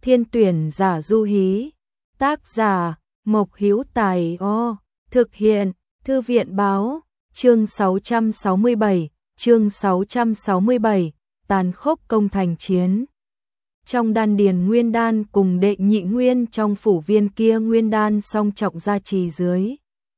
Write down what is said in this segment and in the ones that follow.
Thiên tuyển giả du hí. Tác giả Mộc Hữu Tài. Thực hiện Thư viện báo. Chương 667, tàn khốc công thành chiến. Trong đan điền nguyên đan cùng đệ nhị nguyên trong phủ viên kia nguyên đan song trọng gia trì dưới.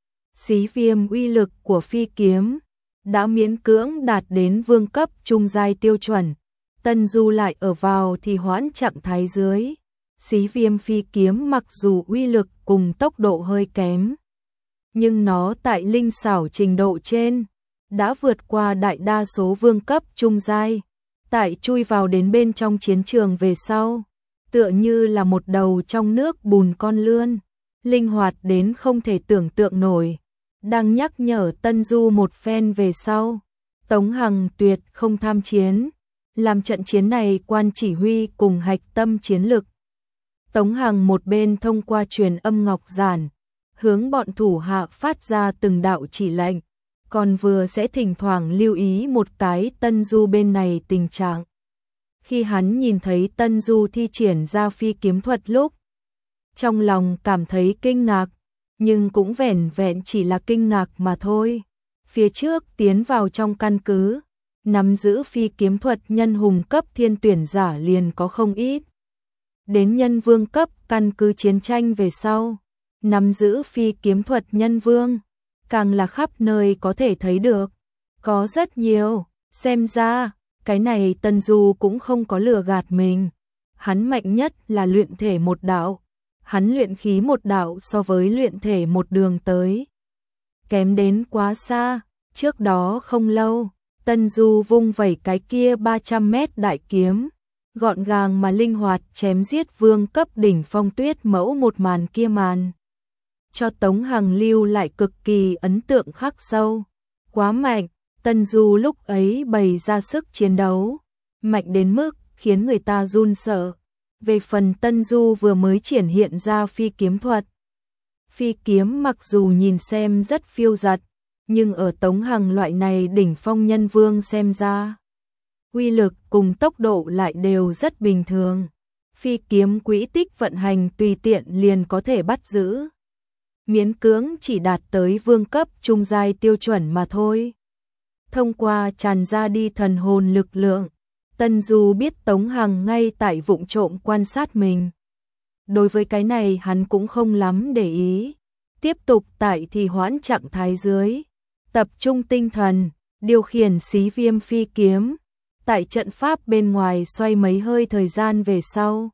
Xí viêm uy lực của phi kiếm đã miễn cưỡng đạt đến vương cấp trung giai tiêu chuẩn. Tân Du lại ở vào thì hoãn trạng thái dưới. Xí viêm phi kiếm mặc dù uy lực cùng tốc độ hơi kém, nhưng nó tại linh xảo trình độ trên đã vượt qua đại đa số vương cấp trung giai. Tại chui vào đến bên trong chiến trường về sau, tựa như là một đầu trong nước bùn con lươn, linh hoạt đến không thể tưởng tượng nổi. Đang nhắc nhở Tân Du một phen về sau, Tống Hằng tuyệt không tham chiến, làm trận chiến này quan chỉ huy cùng hạch tâm chiến lực. Tống Hằng một bên thông qua truyền âm ngọc giản, hướng bọn thủ hạ phát ra từng đạo chỉ lệnh, còn vừa sẽ thỉnh thoảng lưu ý một cái Tân Du bên này tình trạng. Khi hắn nhìn thấy Tân Du thi triển ra phi kiếm thuật lúc, trong lòng cảm thấy kinh ngạc, nhưng cũng vẻn vẹn chỉ là kinh ngạc mà thôi. Phía trước tiến vào trong căn cứ, nắm giữ phi kiếm thuật nhân hùng cấp thiên tuyển giả liền có không ít. Đến nhân vương cấp căn cứ chiến tranh về sau, nắm giữ phi kiếm thuật nhân vương, càng là khắp nơi có thể thấy được. Có rất nhiều, xem ra, cái này Tân Du cũng không có lừa gạt mình. Hắn mạnh nhất là luyện thể một đạo, hắn luyện khí một đạo so với luyện thể một đường tới. Kém đến quá xa, trước đó không lâu, Tân Du vung vẩy cái kia 300 mét đại kiếm, gọn gàng mà linh hoạt chém giết vương cấp đỉnh phong Tuyết Mẫu một màn kia màn. Cho Tống Hằng lưu lại cực kỳ ấn tượng khắc sâu. Quá mạnh, Tân Du lúc ấy bày ra sức chiến đấu, mạnh đến mức khiến người ta run sợ. Về phần Tân Du vừa mới triển hiện ra phi kiếm thuật. Phi kiếm mặc dù nhìn xem rất phiêu dật, nhưng ở Tống Hằng loại này đỉnh phong nhân vương xem ra, uy lực cùng tốc độ lại đều rất bình thường. Phi kiếm quỹ tích vận hành tùy tiện liền có thể bắt giữ, miễn cưỡng chỉ đạt tới vương cấp trung giai tiêu chuẩn mà thôi. Thông qua tràn ra đi thần hồn lực lượng, Tân Du biết Tống Hằng ngay tại vụng trộm quan sát mình. Đối với cái này hắn cũng không lắm để ý, tiếp tục tại thì hoãn trạng thái dưới, tập trung tinh thần, điều khiển xí viêm phi kiếm, tại trận pháp bên ngoài xoay mấy hơi thời gian về sau.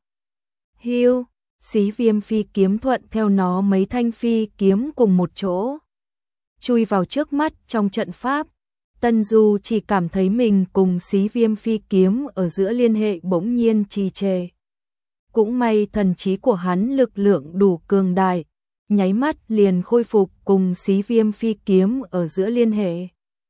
Hưu, xí viêm phi kiếm thuận theo nó mấy thanh phi kiếm cùng một chỗ, chui vào trước mắt trong trận pháp. Tân Du chỉ cảm thấy mình cùng xí viêm phi kiếm ở giữa liên hệ bỗng nhiên trì trệ. Cũng may thần trí của hắn lực lượng đủ cường đại, nháy mắt liền khôi phục cùng xí viêm phi kiếm ở giữa liên hệ.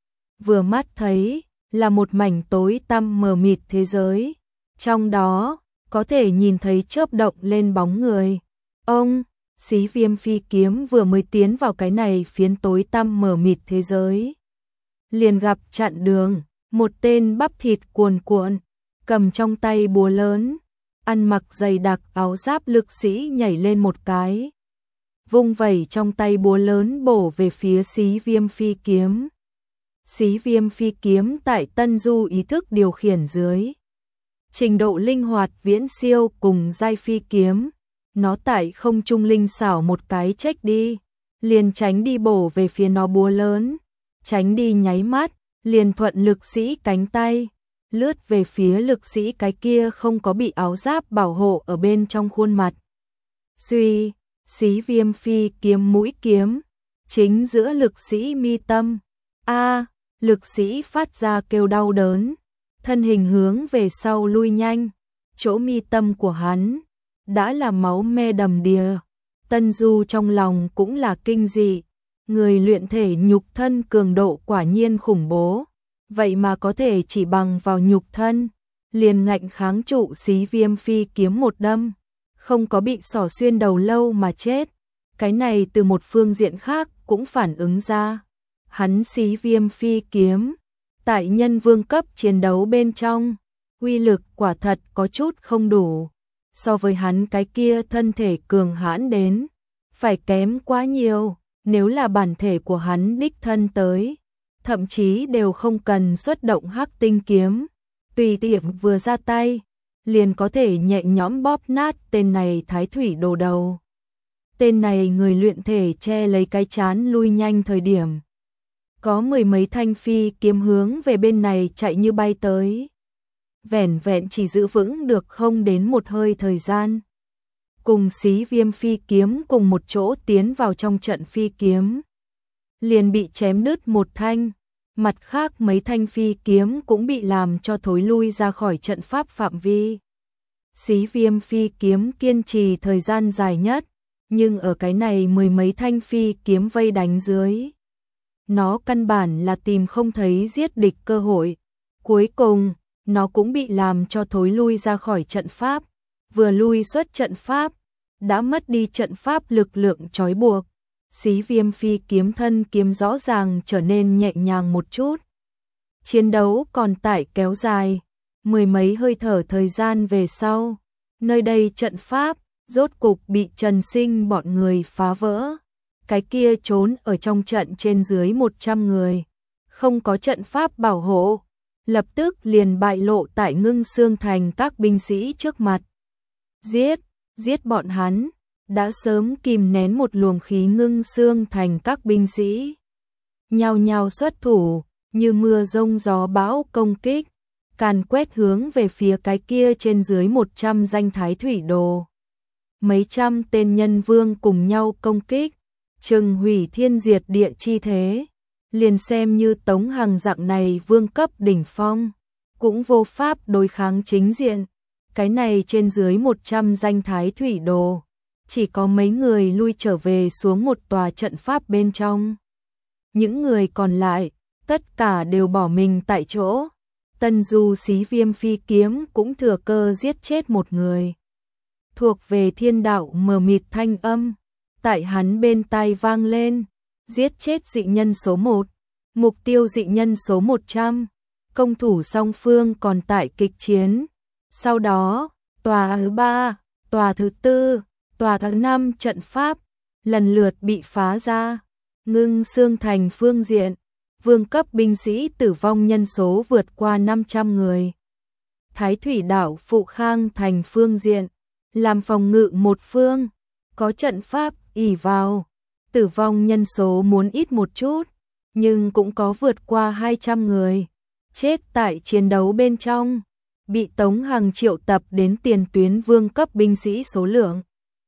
Vừa mắt thấy là một mảnh tối tăm mờ mịt thế giới, trong đó có thể nhìn thấy chớp động lên bóng người. Ông, xí viêm phi kiếm vừa mới tiến vào cái này phiến tối tăm mờ mịt thế giới, liền gặp chặn đường một tên bắp thịt cuồn cuộn, cầm trong tay búa lớn, ăn mặc dày đặc áo giáp lực sĩ nhảy lên một cái, vung vẩy trong tay búa lớn bổ về phía xí viêm phi kiếm. Xí viêm phi kiếm tại Tân Du ý thức điều khiển dưới, trình độ linh hoạt viễn siêu cùng giai phi kiếm, nó tại không trung linh xảo một cái chếch đi, liền tránh đi bổ về phía nó búa lớn, tránh đi nháy mắt, liền thuận lực sĩ cánh tay, lướt về phía lực sĩ cái kia không có bị áo giáp bảo hộ ở bên trong khuôn mặt. Suy, xí viêm phi kiếm mũi kiếm, chính giữa lực sĩ mi tâm. Lực sĩ phát ra kêu đau đớn, thân hình hướng về sau lui nhanh, chỗ mi tâm của hắn đã là máu me đầm đìa. Tân Du trong lòng cũng là kinh dị, người luyện thể nhục thân cường độ quả nhiên khủng bố, vậy mà có thể chỉ bằng vào nhục thân, liền ngạnh kháng trụ xí viêm phi kiếm một đâm, không có bị xỏ xuyên đầu lâu mà chết. Cái này từ một phương diện khác cũng phản ứng ra, hắn xí viêm phi kiếm tại nhân vương cấp chiến đấu bên trong, uy lực quả thật có chút không đủ. so với hắn cái kia thân thể cường hãn đến, phải kém quá nhiều, nếu là bản thể của hắn đích thân tới, thậm chí đều không cần xuất động Hắc Tinh kiếm, tùy tiện vừa ra tay, liền có thể nhẹ nhõm bóp nát tên này thái thủy đồ đầu. Tên này người luyện thể che lấy cái chán lui nhanh thời điểm. Có mười mấy thanh phi kiếm hướng về bên này chạy như bay tới. Vẻn vẹn chỉ giữ vững được không đến một hơi thời gian. Cùng Xí Viêm phi kiếm cùng một chỗ tiến vào trong trận phi kiếm. Liền bị chém đứt một thanh. Mặt khác mấy thanh phi kiếm cũng bị làm cho thối lui ra khỏi trận pháp phạm vi. Xí Viêm phi kiếm kiên trì thời gian dài nhất, nhưng ở cái này mười mấy thanh phi kiếm vây đánh dưới, nó căn bản là tìm không thấy giết địch cơ hội. Cuối cùng, nó cũng bị làm cho thối lui ra khỏi trận pháp, vừa lui xuất trận pháp, đã mất đi trận pháp lực lượng trói buộc. Xí Viêm phi kiếm thân kiếm rõ ràng trở nên nhẹ nhàng một chút. Chiến đấu còn tại kéo dài, mười mấy hơi thở thời gian về sau, nơi đây trận pháp rốt cục bị Trần Sinh bọn người phá vỡ. Cái kia trốn ở trong trận trên dưới 100 người, không có trận pháp bảo hộ, lập tức liền bại lộ tại Ngưng Xương Thành các binh sĩ trước mặt. Giết bọn hắn, đã sớm kìm nén một luồng khí Ngưng Xương Thành các binh sĩ. Nhao nhao xuất thủ, như mưa rông gió bão công kích, càn quét hướng về phía cái kia trên dưới 100 danh thái thủy đồ. Mấy trăm tên nhân vương cùng nhau công kích, chừng hủy thiên diệt địa chi thế. Liền xem như Tống Hằng dạng này vương cấp đỉnh phong, cũng vô pháp đối kháng chính diện. Cái này trên dưới 100 danh thái thủy đồ, chỉ có mấy người lui trở về xuống một tòa trận pháp bên trong. Những người còn lại, tất cả đều bỏ mình tại chỗ. Tân Du Xí Viêm phi kiếm cũng thừa cơ giết chết một người. Thuộc về thiên đạo mờ mịt thanh âm, tại hắn bên tai vang lên, giết chết dị nhân số 1, mục tiêu dị nhân số 100, công thủ song phương còn tại kịch chiến. Sau đó, tòa thứ 3, tòa thứ 4, tòa thứ 5 trận pháp, lần lượt bị phá ra. Ngưng Xương Thành phương diện, vương cấp binh sĩ tử vong nhân số vượt qua 500 người. Thái Thủy đảo Phụ Khang Thành phương diện, làm phòng ngự một phương, có trận pháp ỷ vào, tử vong nhân số muốn ít một chút, nhưng cũng có vượt qua 200 người, chết tại chiến đấu bên trong, bị Tống Hằng triệu tập đến tiền tuyến vương cấp binh sĩ số lượng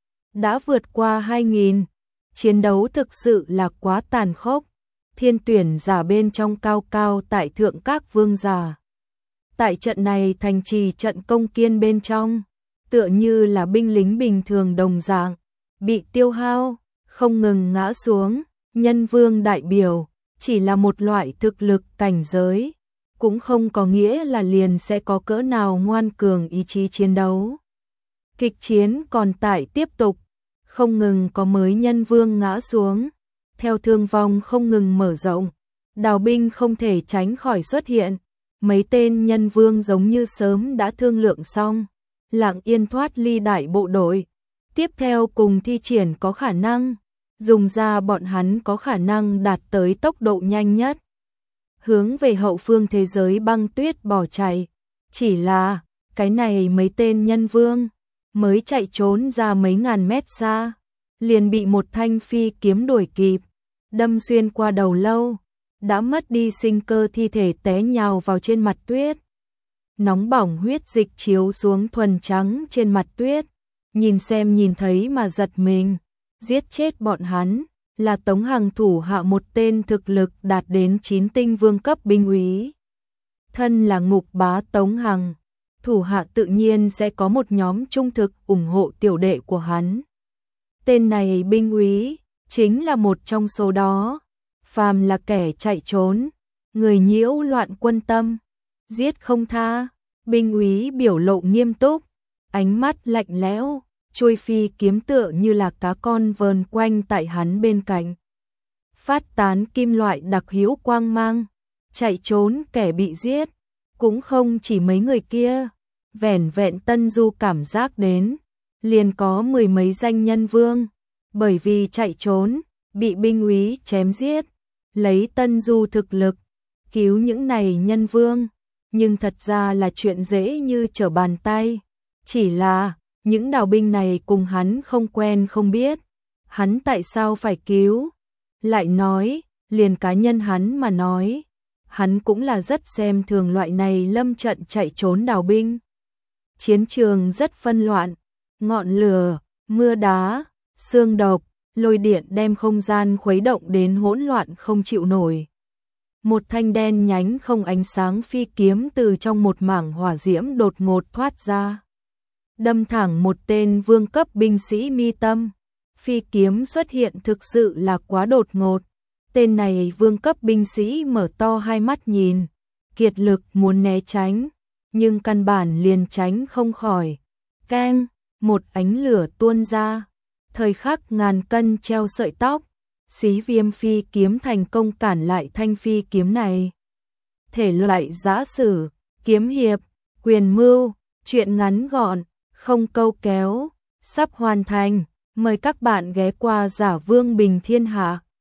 đã vượt qua 2.000, chiến đấu thực sự là quá tàn khốc. Thiên tuyển giả bên trong cao cao tại thượng các vương giả. Tại trận này thành trì trận công kiên bên trong, tựa như là binh lính bình thường đồng dạng, bị tiêu hao, không ngừng ngã xuống. Nhân vương đại biểu, chỉ là một loại thực lực cảnh giới, cũng không có nghĩa là liền sẽ có cỡ nào ngoan cường ý chí chiến đấu. Kịch chiến còn tại tiếp tục, không ngừng có mới nhân vương ngã xuống, theo thương vong không ngừng mở rộng, đào binh không thể tránh khỏi xuất hiện. Mấy tên nhân vương giống như sớm đã thương lượng xong, lặng yên thoát ly đại bộ đội. Tiếp theo cùng thi triển có khả năng, dùng ra bọn hắn có khả năng đạt tới tốc độ nhanh nhất, hướng về hậu phương thế giới băng tuyết bỏ chạy. Chỉ là, cái này mấy tên nhân vương, mới chạy trốn ra mấy ngàn mét xa, liền bị một thanh phi kiếm đuổi kịp, đâm xuyên qua đầu lâu, đã mất đi sinh cơ thi thể té nhào vào trên mặt tuyết. Nóng bỏng huyết dịch chiếu xuống thuần trắng trên mặt tuyết, nhìn xem nhìn thấy mà giật mình. Giết chết bọn hắn là Tống Hằng thủ hạ một tên thực lực đạt đến 9 tinh vương cấp binh úy. Thân là Ngục Bá Tống Hằng, thủ hạ tự nhiên sẽ có một nhóm trung thực ủng hộ tiểu đệ của hắn. Tên này binh úy chính là một trong số đó. Phàm là kẻ chạy trốn, người nhiễu loạn quân tâm, giết không tha. Binh úy biểu lộ nghiêm túc, ánh mắt lạnh lẽo, chuôi phi kiếm tựa như là cá con vờn quanh tại hắn bên cạnh, phát tán kim loại đặc hữu quang mang. Chạy trốn kẻ bị giết cũng không chỉ mấy người kia, vẻn vẹn Tân Du cảm giác đến, liền có mười mấy danh nhân vương, bởi vì chạy trốn, bị binh úy chém giết, lấy Tân Du thực lực, cứu những này nhân vương, nhưng thật ra là chuyện dễ như trở bàn tay, chỉ là, những đào binh này cùng hắn không quen không biết, hắn tại sao phải cứu, lại nói, liền cá nhân hắn mà nói, hắn cũng là rất xem thường loại này lâm trận chạy trốn đào binh. Chiến trường rất phân loạn, ngọn lửa, mưa đá, sương độc, lôi điện đem không gian khuấy động đến hỗn loạn không chịu nổi. Một thanh đen nhánh không ánh sáng phi kiếm từ trong một mảng hỏa diễm đột ngột thoát ra, đâm thẳng một tên vương cấp binh sĩ mi tâm. Phi kiếm xuất hiện thực sự là quá đột ngột. Tên này vương cấp binh sĩ mở to hai mắt nhìn, kiệt lực muốn né tránh, nhưng căn bản liền tránh không khỏi. Keng, một ánh lửa tuôn ra, thời khắc ngàn cân treo sợi tóc, Xí Viêm phi kiếm thành công cản lại thanh phi kiếm này. Thể loại giã sử, kiếm hiệp, quyền mưu, truyện ngắn gọn, không câu kéo, sắp hoàn thành. Mời các bạn ghé qua Giả Vương Bình Thiên Hạ.